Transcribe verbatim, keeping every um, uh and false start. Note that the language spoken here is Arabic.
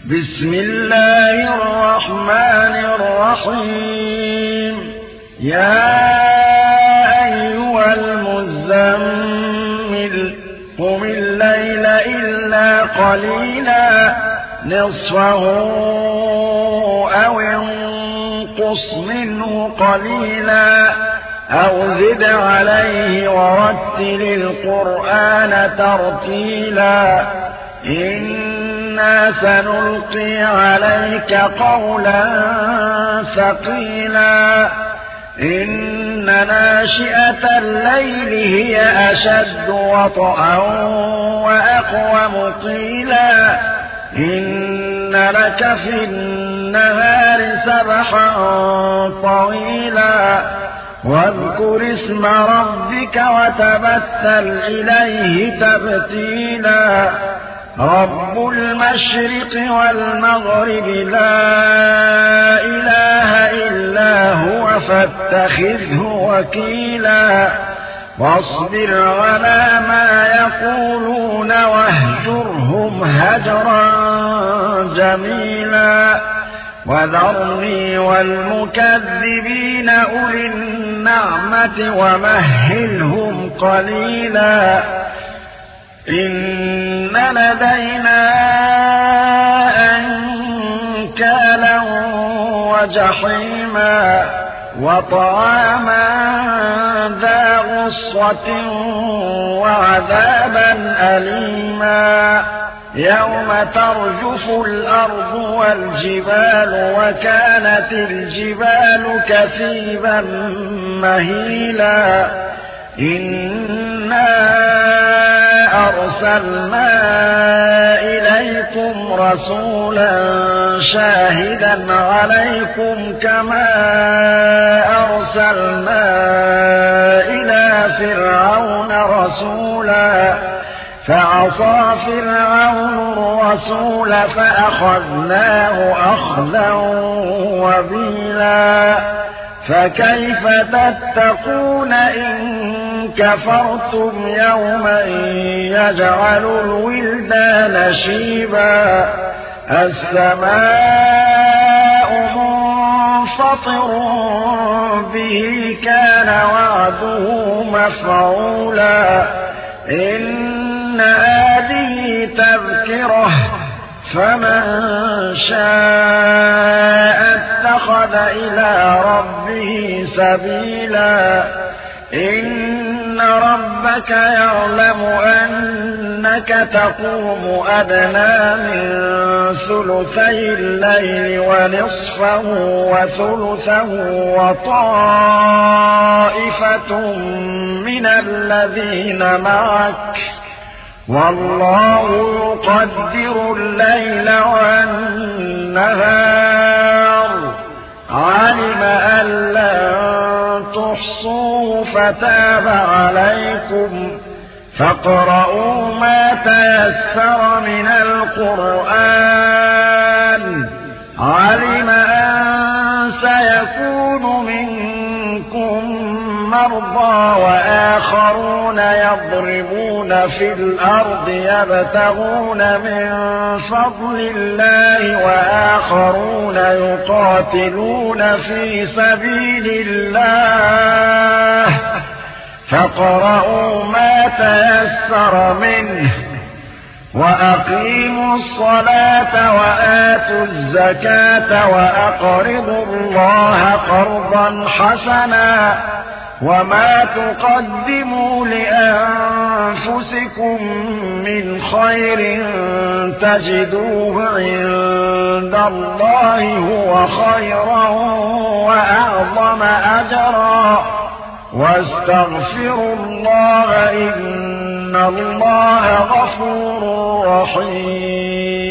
بسم الله الرحمن الرحيم يا أيها المزمل قم الليل إلا قليلا نصفه أو انقص منه قليلا أو زد عليه ورتل القرآن ترتيلا إنا سنلقي عليك قولا ثقيلا إن ناشئة الليل هي أشد وطئا وأقوم قيلا إن لك في النهار سبحا طويلا واذكر اسم ربك وتبتل إليه تبتيلا رب المشرق والمغرب لا إله إلا هو فاتخذه وكيلا واصبر على ما يقولون واهجرهم هجرا جميلا وذرني والمكذبين أولي النعمة ومهلهم قليلا إن لدينا أنكالا وجحيما وطعاما ذا غصة وعذابا أليما يوم ترجف الأرض والجبال وكانت الجبال كثيبا مهيلا إنا أرسلنا إليكم رسولا شاهدا عليكم كما أرسلنا إلى فرعون رسولا فعصى فرعون الرسول فأخذناه أخذا وبيلا فكيف تتقون إن كفرتم يوما يجعل الولدان شيبا السماء منفطر به كان وعده مفعولا إن هذه تذكرة فمن شاء اتخذ إلى ربه سبيلا إن ربك يعلم أنك تقوم أدنى من ثلثي الليل ونصفه وثلثه وطائفة من الذين معك والله يقدر الليل والنهار علم أن لن تحصوه فتاب عليكم فاقرؤوا ما تيسر من القرآن علم أن سيكون منكم مرضى وآخرون يضربون في الأرض يبتغون من فضل الله وآخرون يقاتلون في سبيل الله فاقرؤوا ما تيسر منه وأقيموا الصلاة وآتوا الزكاة وأقرضوا الله قرضا حسنا وما تقدموا لأنفسكم من خير تجدوه عند الله هو خيرا وأعظم أجرا واستغفروا الله إن الله غفور رحيم